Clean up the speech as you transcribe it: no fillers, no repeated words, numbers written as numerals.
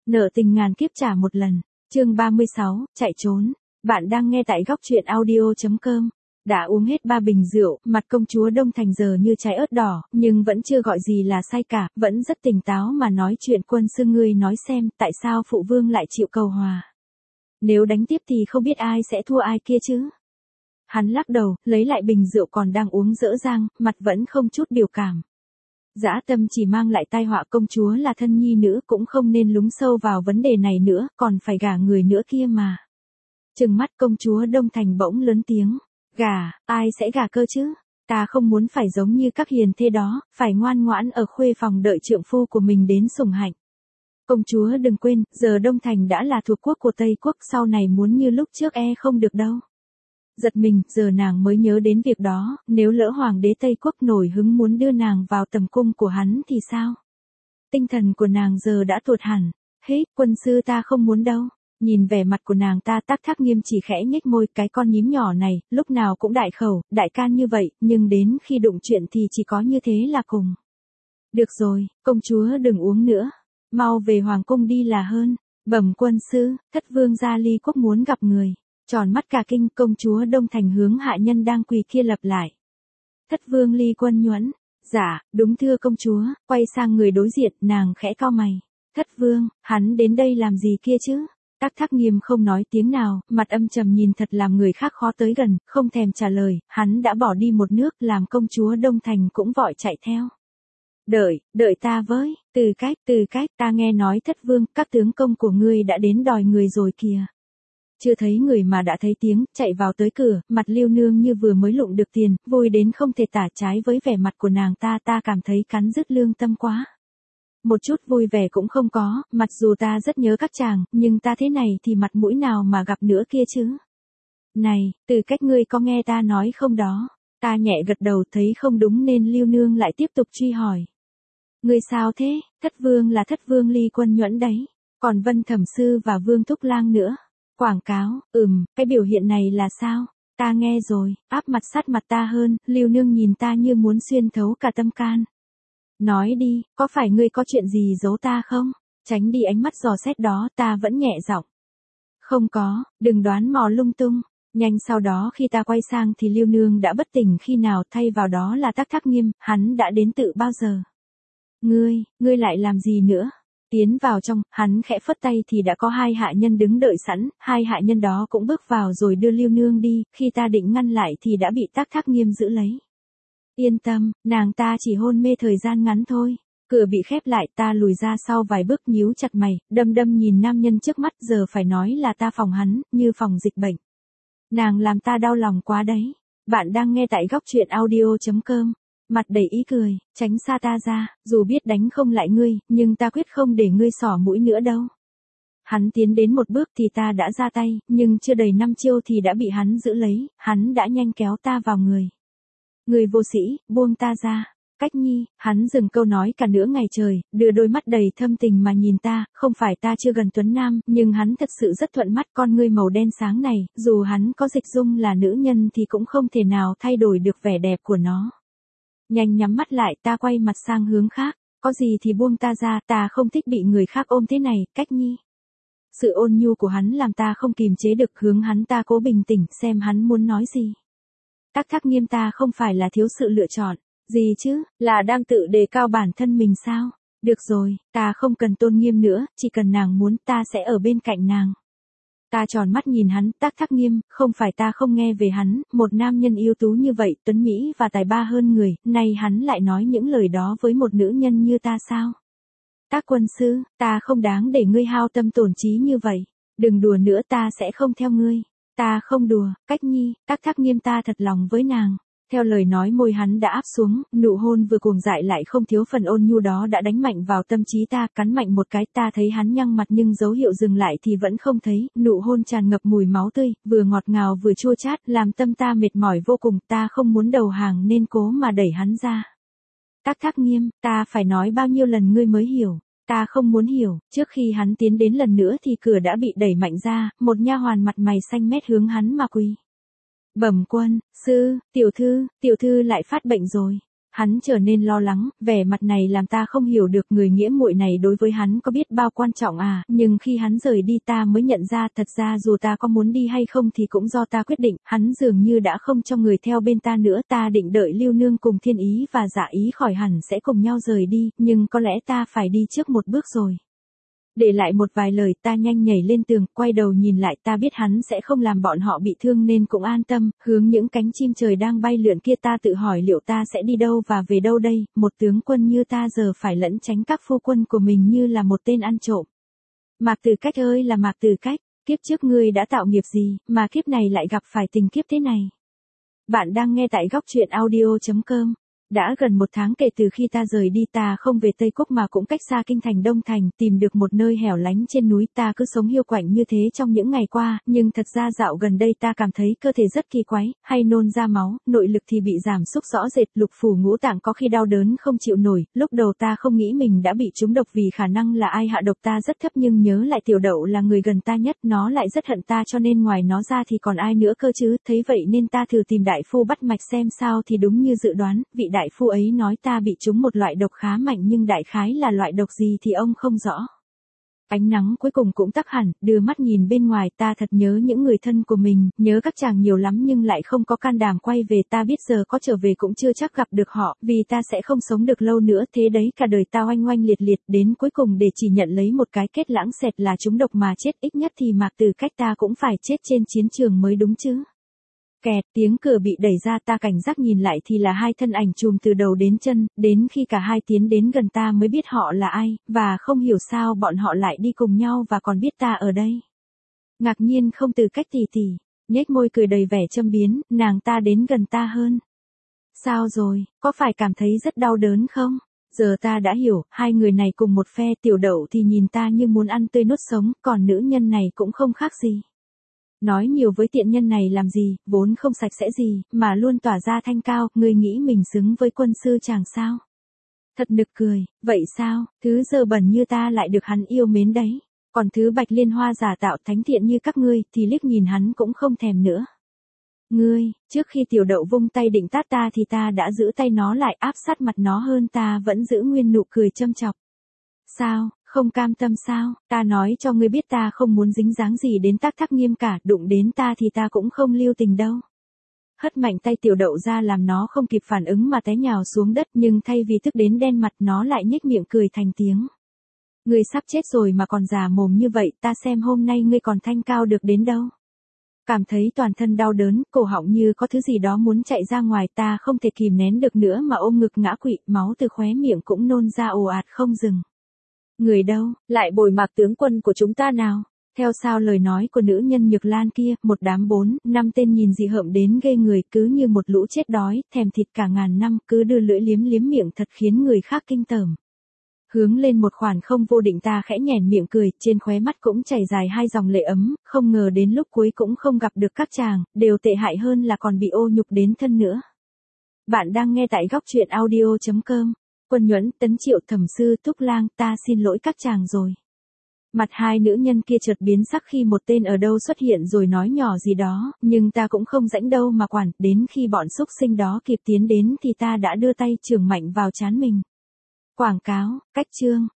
Nợ tình ngàn kiếp trả một lần. Chương 36, chạy trốn. Bạn đang nghe tại góc truyện audio.com. Đã uống hết 3 bình rượu, mặt công chúa Đông Thành giờ như trái ớt đỏ, nhưng vẫn chưa gọi gì là say cả, vẫn rất tỉnh táo mà nói chuyện. Quân sư, ngươi nói xem, tại sao phụ vương lại chịu cầu hòa? Nếu đánh tiếp thì không biết ai sẽ thua ai kia chứ? Hắn lắc đầu, lấy lại bình rượu còn đang uống dở dang, mặt vẫn không chút biểu cảm. Dã tâm chỉ mang lại tai họa, công chúa là thân nhi nữ cũng không nên lúng sâu vào vấn đề này nữa, còn phải gả người nữa kia mà. Trừng mắt công chúa Đông Thành bỗng lớn tiếng. Gả, ai sẽ gả cơ chứ? Ta không muốn phải giống như các hiền thê đó, phải ngoan ngoãn ở khuê phòng đợi trượng phu của mình đến sủng hạnh. Công chúa đừng quên, giờ Đông Thành đã là thuộc quốc của Tây Quốc, sau này muốn như lúc trước không được đâu. Giật mình, giờ nàng mới nhớ đến việc đó, nếu lỡ hoàng đế Tây Quốc nổi hứng muốn đưa nàng vào tầm cung của hắn thì sao? Tinh thần của nàng giờ đã tuột hẳn. Hết, quân sư, ta không muốn đâu. Nhìn vẻ mặt của nàng ta, Tắc Thác Nghiêm chỉ khẽ nhếch môi, cái con nhím nhỏ này, lúc nào cũng đại khẩu, đại can như vậy, nhưng đến khi đụng chuyện thì chỉ có như thế là cùng. Được rồi, công chúa đừng uống nữa. Mau về hoàng cung đi là hơn. Bẩm quân sư, thất vương gia Ly Quốc muốn gặp người. Tròn mắt cả kinh, công chúa Đông Thành hướng hạ nhân đang quỳ kia lặp lại. Thất vương Ly Quân nhuẫn. Dạ, đúng thưa công chúa. Quay sang người đối diện, nàng khẽ cau mày. Thất vương, hắn đến đây làm gì kia chứ? Tắc Thác Nghiêm không nói tiếng nào, mặt âm trầm nhìn thật làm người khác khó tới gần, không thèm trả lời, hắn đã bỏ đi một nước, làm công chúa Đông Thành cũng vội chạy theo. Đợi ta với, từ cách, ta nghe nói thất vương, các tướng công của ngươi đã đến đòi người rồi kìa. Chưa thấy người mà đã thấy tiếng, chạy vào tới cửa, mặt Lưu Nương như vừa mới lụng được tiền, vui đến không thể tả, trái với vẻ mặt của nàng ta cảm thấy cắn rứt lương tâm quá. Một chút vui vẻ cũng không có, mặc dù ta rất nhớ các chàng, nhưng ta thế này thì mặt mũi nào mà gặp nữa kia chứ. Này, từ cách, ngươi có nghe ta nói không đó? Ta nhẹ gật đầu, thấy không đúng nên Lưu Nương lại tiếp tục truy hỏi. Ngươi sao thế? Thất vương là thất vương Ly Quân nhuẫn đấy, còn Vân Thẩm Sư và Vương Thúc Lang nữa. Quảng cáo, cái biểu hiện này là sao? Ta nghe rồi, áp mặt sát mặt ta hơn, Lưu Nương nhìn ta như muốn xuyên thấu cả tâm can. Nói đi, có phải ngươi có chuyện gì giấu ta không? Tránh đi ánh mắt dò xét đó, ta vẫn nhẹ giọng. Không có, đừng đoán mò lung tung. Nhanh sau đó khi ta quay sang thì Lưu Nương đã bất tỉnh khi nào, thay vào đó là Tắc Thác Nghiêm, hắn đã đến tự bao giờ? Ngươi lại làm gì nữa? Tiến vào trong, hắn khẽ phất tay thì đã có 2 hạ nhân đứng đợi sẵn, 2 hạ nhân đó cũng bước vào rồi đưa Lưu Nương đi, khi ta định ngăn lại thì đã bị Tắc Thác Nghiêm giữ lấy. Yên tâm, nàng ta chỉ hôn mê thời gian ngắn thôi. Cửa bị khép lại, ta lùi ra sau vài bước, nhíu chặt mày, đăm đăm nhìn nam nhân trước mắt, giờ phải nói là ta phòng hắn, như phòng dịch bệnh. Nàng làm ta đau lòng quá đấy. Bạn đang nghe tại góc truyện audio.com. Mặt đầy ý cười, tránh xa ta ra, dù biết đánh không lại ngươi, nhưng ta quyết không để ngươi xỏ mũi nữa đâu. Hắn tiến đến một bước thì ta đã ra tay, nhưng chưa đầy 5 chiêu thì đã bị hắn giữ lấy, hắn đã nhanh kéo ta vào người. Người vô sĩ, buông ta ra. Cách nhi, hắn dừng câu nói cả nửa ngày trời, đưa đôi mắt đầy thâm tình mà nhìn ta, không phải ta chưa gần tuấn nam, nhưng hắn thật sự rất thuận mắt, con ngươi màu đen sáng này, dù hắn có dịch dung là nữ nhân thì cũng không thể nào thay đổi được vẻ đẹp của nó. Nhanh nhắm mắt lại, ta quay mặt sang hướng khác, có gì thì buông ta ra, ta không thích bị người khác ôm thế này, Cách nhi. Sự ôn nhu của hắn làm ta không kìm chế được, hướng hắn ta cố bình tĩnh xem hắn muốn nói gì. Tắc Thác Nghiêm, ta không phải là thiếu sự lựa chọn. Gì chứ, là đang tự đề cao bản thân mình sao? Được rồi, ta không cần tôn nghiêm nữa, chỉ cần nàng muốn ta sẽ ở bên cạnh nàng. Ta tròn mắt nhìn hắn, Tắc Thác Nghiêm, không phải ta không nghe về hắn, một nam nhân ưu tú như vậy, tuấn mỹ và tài ba hơn người, nay hắn lại nói những lời đó với một nữ nhân như ta sao? Tắc quân sư, ta không đáng để ngươi hao tâm tổn trí như vậy. Đừng đùa nữa, ta sẽ không theo ngươi. Ta không đùa, Cách nhi, Tắc Thác Nghiêm, ta thật lòng với nàng. Theo lời nói, môi hắn đã áp xuống, nụ hôn vừa cuồng dại lại không thiếu phần ôn nhu đó đã đánh mạnh vào tâm trí ta, cắn mạnh một cái, ta thấy hắn nhăn mặt nhưng dấu hiệu dừng lại thì vẫn không thấy, nụ hôn tràn ngập mùi máu tươi, vừa ngọt ngào vừa chua chát, làm tâm ta mệt mỏi vô cùng, ta không muốn đầu hàng nên cố mà đẩy hắn ra. Tắc Thác Nghiêm, ta phải nói bao nhiêu lần ngươi mới hiểu? Ta không muốn hiểu. Trước khi hắn tiến đến lần nữa thì cửa đã bị đẩy mạnh ra, một nha hoàn mặt mày xanh mét hướng hắn mà quỳ. Bẩm quân sư, tiểu thư lại phát bệnh rồi. Hắn trở nên lo lắng, vẻ mặt này làm ta không hiểu được người nghĩa muội này đối với hắn có biết bao quan trọng à, nhưng khi hắn rời đi ta mới nhận ra thật ra dù ta có muốn đi hay không thì cũng do ta quyết định, hắn dường như đã không cho người theo bên ta nữa, ta định đợi Lưu Nương cùng Thiên Ý và Dạ Ý khỏi hẳn sẽ cùng nhau rời đi, nhưng có lẽ ta phải đi trước một bước rồi. Để lại một vài lời ta nhanh nhảy lên tường, quay đầu nhìn lại ta biết hắn sẽ không làm bọn họ bị thương nên cũng an tâm, hướng những cánh chim trời đang bay lượn kia ta tự hỏi liệu ta sẽ đi đâu và về đâu đây, một tướng quân như ta giờ phải lẫn tránh các phu quân của mình như là một tên ăn trộm. Mạc Tử Cách ơi là Mạc Tử Cách, kiếp trước ngươi đã tạo nghiệp gì, mà kiếp này lại gặp phải tình kiếp thế này. Bạn đang nghe tại góc truyện audio.com. Đã gần một tháng kể từ khi ta rời đi ta không về Tây Quốc mà cũng cách xa kinh thành Đông Thành, tìm được một nơi hẻo lánh trên núi ta cứ sống hiu quạnh như thế trong những ngày qua, nhưng thật ra dạo gần đây ta cảm thấy cơ thể rất kỳ quái, hay nôn ra máu, nội lực thì bị giảm sút rõ rệt, lục phủ ngũ tạng có khi đau đớn không chịu nổi, lúc đầu ta không nghĩ mình đã bị trúng độc vì khả năng là ai hạ độc ta rất thấp nhưng nhớ lại Tiểu Đậu là người gần ta nhất, nó lại rất hận ta cho nên ngoài nó ra thì còn ai nữa cơ chứ, thấy vậy nên ta thử tìm đại phu bắt mạch xem sao thì đúng như dự đoán, vị đại phu ấy nói ta bị trúng một loại độc khá mạnh nhưng đại khái là loại độc gì thì ông không rõ. Ánh nắng cuối cùng cũng tắt hẳn, đưa mắt nhìn bên ngoài ta thật nhớ những người thân của mình, nhớ các chàng nhiều lắm nhưng lại không có can đảm quay về ta biết giờ có trở về cũng chưa chắc gặp được họ, vì ta sẽ không sống được lâu nữa thế đấy cả đời ta oanh oanh liệt liệt đến cuối cùng để chỉ nhận lấy một cái kết lãng xẹt là trúng độc mà chết ít nhất thì Mạc Tử Cách ta cũng phải chết trên chiến trường mới đúng chứ. Kẹt, tiếng cửa bị đẩy ra ta cảnh giác nhìn lại thì là hai thân ảnh trùm từ đầu đến chân, đến khi cả hai tiến đến gần ta mới biết họ là ai, và không hiểu sao bọn họ lại đi cùng nhau và còn biết ta ở đây. Ngạc nhiên không Từ Cách tỉ tỉ, nhếch môi cười đầy vẻ châm biếm, nàng ta đến gần ta hơn. Sao rồi, có phải cảm thấy rất đau đớn không? Giờ ta đã hiểu, hai người này cùng một phe, Tiểu Đậu thì nhìn ta như muốn ăn tươi nuốt sống, còn nữ nhân này cũng không khác gì. Nói nhiều với tiện nhân này làm gì, vốn không sạch sẽ gì, mà luôn tỏa ra thanh cao, ngươi nghĩ mình xứng với quân sư chàng sao? Thật nực cười, vậy sao, thứ dơ bẩn như ta lại được hắn yêu mến đấy, còn thứ Bạch Liên Hoa giả tạo thánh thiện như các ngươi, thì liếc nhìn hắn cũng không thèm nữa. Ngươi, trước khi Tiểu Đậu vung tay định tát ta thì ta đã giữ tay nó lại áp sát mặt nó hơn ta vẫn giữ nguyên nụ cười châm chọc. Sao, không cam tâm sao, ta nói cho ngươi biết ta không muốn dính dáng gì đến Tác Thác Nghiêm cả, đụng đến ta thì ta cũng không lưu tình đâu. Hất mạnh tay Tiểu Đậu ra làm nó không kịp phản ứng mà té nhào xuống đất nhưng thay vì tức đến đen mặt nó lại nhếch miệng cười thành tiếng. Ngươi sắp chết rồi mà còn già mồm như vậy, ta xem hôm nay ngươi còn thanh cao được đến đâu. Cảm thấy toàn thân đau đớn, cổ họng như có thứ gì đó muốn chạy ra ngoài ta không thể kìm nén được nữa mà ôm ngực ngã quỵ, máu từ khóe miệng cũng nôn ra ồ ạt không dừng. Người đâu, lại bồi Mạc tướng quân của chúng ta nào? Theo sao lời nói của nữ nhân Nhược Lan kia, một đám 4-5 tên nhìn dị hợm đến ghê người cứ như một lũ chết đói, thèm thịt cả ngàn năm, cứ đưa lưỡi liếm miệng thật khiến người khác kinh tởm. Hướng lên một khoản không vô định ta khẽ nhoẻn miệng cười, trên khóe mắt cũng chảy dài hai dòng lệ ấm, không ngờ đến lúc cuối cũng không gặp được các chàng, đều tệ hại hơn là còn bị ô nhục đến thân nữa. Bạn đang nghe tại góc truyện audio.com. Quân Nhuẫn, Tấn Triệu, Thẩm Sư, Thúc Lang, ta xin lỗi các chàng rồi. Mặt hai nữ nhân kia chợt biến sắc khi một tên ở đâu xuất hiện rồi nói nhỏ gì đó, nhưng ta cũng không rảnh đâu mà quản, đến khi bọn xúc sinh đó kịp tiến đến thì ta đã đưa tay chưởng mạnh vào trán mình. Quảng cáo, cách chương.